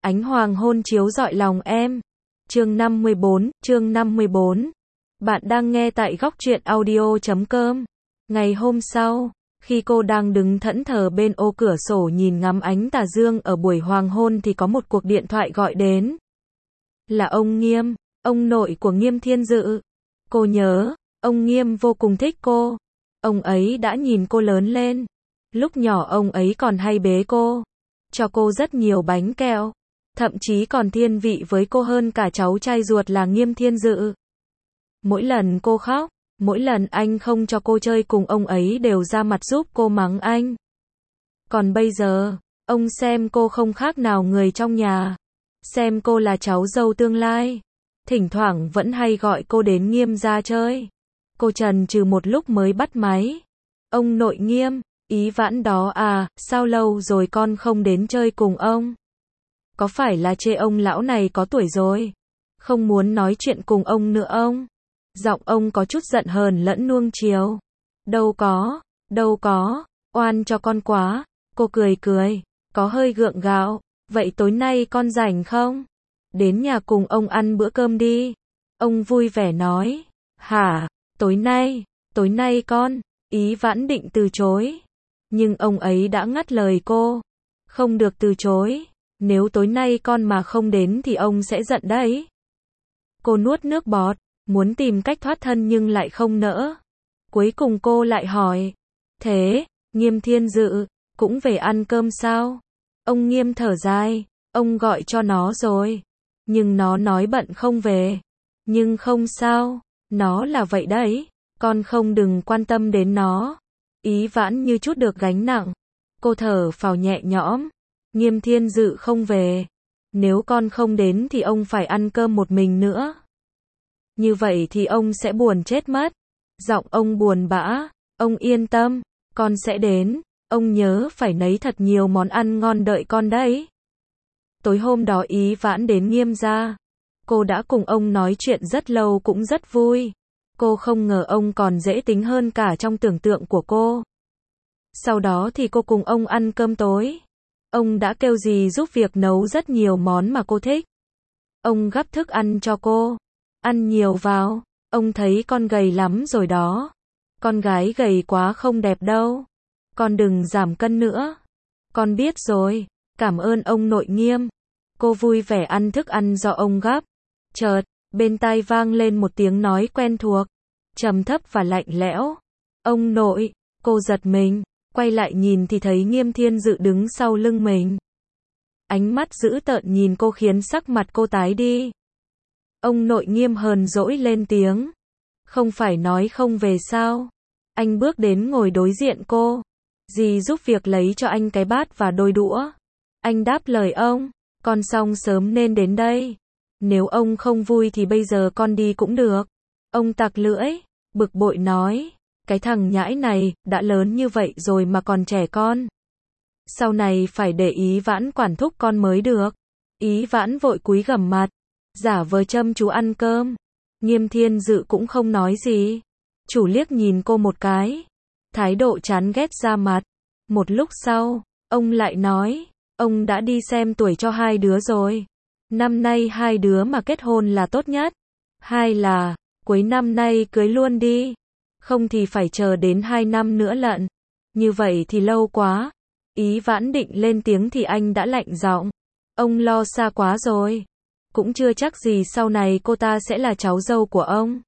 Ánh hoàng hôn chiếu rọi lòng em. Chương 54. Bạn đang nghe tại góc truyện audio.com. Ngày hôm sau, khi cô đang đứng thẫn thờ bên ô cửa sổ nhìn ngắm ánh tà dương ở buổi hoàng hôn thì có một cuộc điện thoại gọi đến. Là ông Nghiêm, ông nội của Nghiêm Thiên Dự. Cô nhớ, ông Nghiêm vô cùng thích cô. Ông ấy đã nhìn cô lớn lên. Lúc nhỏ ông ấy còn hay bế cô, cho cô rất nhiều bánh kẹo, thậm chí còn thiên vị với cô hơn cả cháu trai ruột là Nghiêm Thiên Dự. Mỗi lần cô khóc, mỗi lần anh không cho cô chơi cùng ông ấy đều ra mặt giúp cô mắng anh. Còn bây giờ, ông xem cô không khác nào người trong nhà, xem cô là cháu dâu tương lai, thỉnh thoảng vẫn hay gọi cô đến Nghiêm gia chơi. Cô chần chừ một lúc mới bắt máy. Ông nội Nghiêm, Ý Vãn đó à, sao lâu rồi con không đến chơi cùng ông? Có phải là chê ông lão này có tuổi rồi, không muốn nói chuyện cùng ông nữa ông? Giọng ông có chút giận hờn lẫn nuông chiều. Đâu có, oan cho con quá. Cô cười, có hơi gượng gạo. Vậy tối nay con rảnh không? Đến nhà cùng ông ăn bữa cơm đi. Ông vui vẻ nói. Hả, tối nay con, Ý Vãn định từ chối. Nhưng ông ấy đã ngắt lời cô. Không được từ chối. Nếu tối nay con mà không đến thì ông sẽ giận đấy. Cô nuốt nước bọt, muốn tìm cách thoát thân nhưng lại không nỡ. Cuối cùng cô lại hỏi. Thế, Nghiêm Thiên Dự, cũng về ăn cơm sao? Ông Nghiêm thở dài, ông gọi cho nó rồi. Nhưng nó nói bận không về. Nhưng không sao, nó là vậy đấy. Con không đừng quan tâm đến nó. Ý Vãn như chút được gánh nặng. Cô thở phào nhẹ nhõm. Nghiêm Thiên Dự không về. Nếu con không đến thì ông phải ăn cơm một mình nữa. Như vậy thì ông sẽ buồn chết mất. Giọng ông buồn bã. Ông yên tâm, con sẽ đến. Ông nhớ phải nấy thật nhiều món ăn ngon đợi con đấy. Tối hôm đó Ý Vãn đến Nghiêm gia. Cô đã cùng ông nói chuyện rất lâu cũng rất vui. Cô không ngờ ông còn dễ tính hơn cả trong tưởng tượng của cô. Sau đó thì cô cùng ông ăn cơm tối. Ông đã kêu dì giúp việc nấu rất nhiều món mà cô thích. Ông gắp thức ăn cho cô. Ăn nhiều vào, ông thấy con gầy lắm rồi đó. Con gái gầy quá không đẹp đâu. Con đừng giảm cân nữa. Con biết rồi, cảm ơn ông nội Nghiêm. Cô vui vẻ ăn thức ăn do ông gắp. Chợt, bên tai vang lên một tiếng nói quen thuộc, trầm thấp và lạnh lẽo. Ông nội, cô giật mình, quay lại nhìn thì thấy Nghiêm Thiên Dự đứng sau lưng mình. Ánh mắt dữ tợn nhìn cô khiến sắc mặt cô tái đi. Ông nội Nghiêm hờn dỗi lên tiếng. Không phải nói không về sao? Anh bước đến ngồi đối diện cô. Dì giúp việc lấy cho anh cái bát và đôi đũa. Anh đáp lời ông, con xong sớm nên đến đây. Nếu ông không vui thì bây giờ con đi cũng được. Ông tặc lưỡi, bực bội nói. Cái thằng nhãi này, đã lớn như vậy rồi mà còn trẻ con. Sau này phải để Ý Vãn quản thúc con mới được. Ý Vãn vội cúi gằm mặt, giả vờ chăm chú ăn cơm. Nghiêm Thiên Dự cũng không nói gì. Chủ liếc nhìn cô một cái. Thái độ chán ghét ra mặt. Một lúc sau, ông lại nói. Ông đã đi xem tuổi cho hai đứa rồi. Năm nay hai đứa mà kết hôn là tốt nhất. Hai là, cuối năm nay cưới luôn đi. Không thì phải chờ đến 2 năm nữa lận. Như vậy thì lâu quá. Ý Vãn định lên tiếng thì anh đã lạnh giọng. Ông lo xa quá rồi. Cũng chưa chắc gì sau này cô ta sẽ là cháu dâu của ông.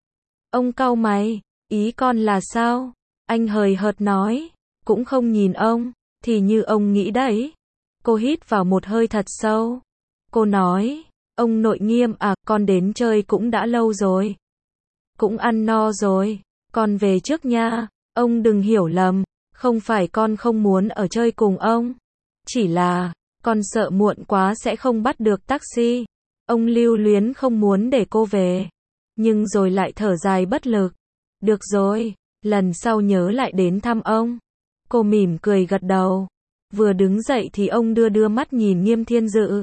Ông cau mày. Ý con là sao? Anh hời hợt nói. Cũng không nhìn ông. Thì như ông nghĩ đấy. Cô hít vào một hơi thật sâu. Cô nói. Ông nội Nghiêm à, con đến chơi cũng đã lâu rồi. Cũng ăn no rồi. Con về trước nha. Ông đừng hiểu lầm. Không phải con không muốn ở chơi cùng ông. Chỉ là, con sợ muộn quá sẽ không bắt được taxi. Ông lưu luyến không muốn để cô về. Nhưng rồi lại thở dài bất lực. Được rồi, lần sau nhớ lại đến thăm ông. Cô mỉm cười gật đầu. Vừa đứng dậy thì ông đưa mắt nhìn Nghiêm Thiên Dự.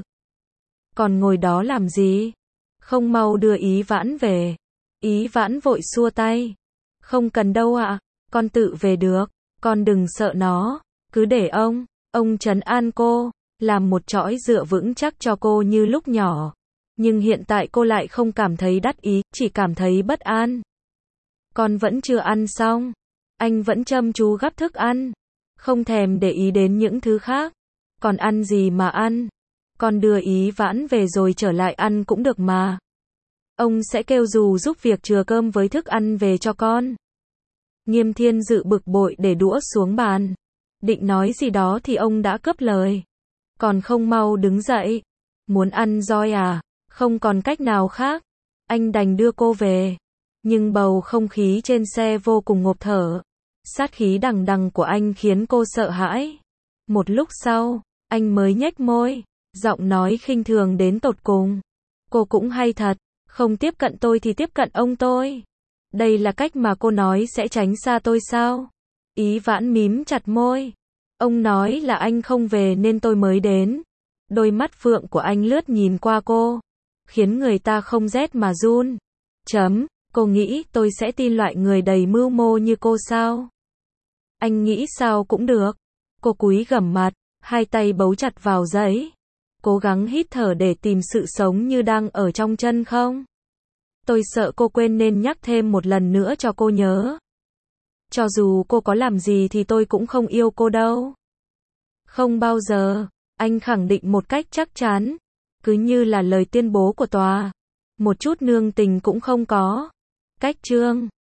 Còn ngồi đó làm gì? Không mau đưa Ý Vãn về. Ý Vãn vội xua tay. Không cần đâu ạ, con tự về được. Con đừng sợ nó. Cứ để ông trấn an cô. làm một chõi dựa vững chắc cho cô như lúc nhỏ. Nhưng hiện tại cô lại không cảm thấy đắc ý, chỉ cảm thấy bất an. Con vẫn chưa ăn xong. Anh vẫn chăm chú gắp thức ăn, không thèm để ý đến những thứ khác. Còn ăn gì mà ăn? Con đưa Ý Vãn về rồi trở lại ăn cũng được mà. Ông sẽ kêu dù giúp việc chừa cơm với thức ăn về cho con. Nghiêm Thiên Dự bực bội để đũa xuống bàn. Định nói gì đó thì ông đã cướp lời. Còn không mau đứng dậy. Muốn ăn roi à? Không còn cách nào khác. Anh đành đưa cô về. Nhưng bầu không khí trên xe vô cùng ngộp thở. Sát khí đằng đằng của anh khiến cô sợ hãi. Một lúc sau, anh mới nhếch môi, giọng nói khinh thường đến tột cùng. Cô cũng hay thật, không tiếp cận tôi thì tiếp cận ông tôi. Đây là cách mà cô nói sẽ tránh xa tôi sao? Ý Vãn mím chặt môi. Ông nói là anh không về nên tôi mới đến. Đôi mắt phượng của anh lướt nhìn qua cô, khiến người ta không rét mà run. Cô nghĩ tôi sẽ tin loại người đầy mưu mô như cô sao? Anh nghĩ sao cũng được. Cô cúi gằm mặt, hai tay bấu chặt vào giấy. Cố gắng hít thở để tìm sự sống như đang ở trong chân không? Tôi sợ cô quên nên nhắc thêm một lần nữa cho cô nhớ. Cho dù cô có làm gì thì tôi cũng không yêu cô đâu. Không bao giờ, anh khẳng định một cách chắc chắn. Cứ như là lời tuyên bố của tòa. Một chút nương tình cũng không có. Cách chương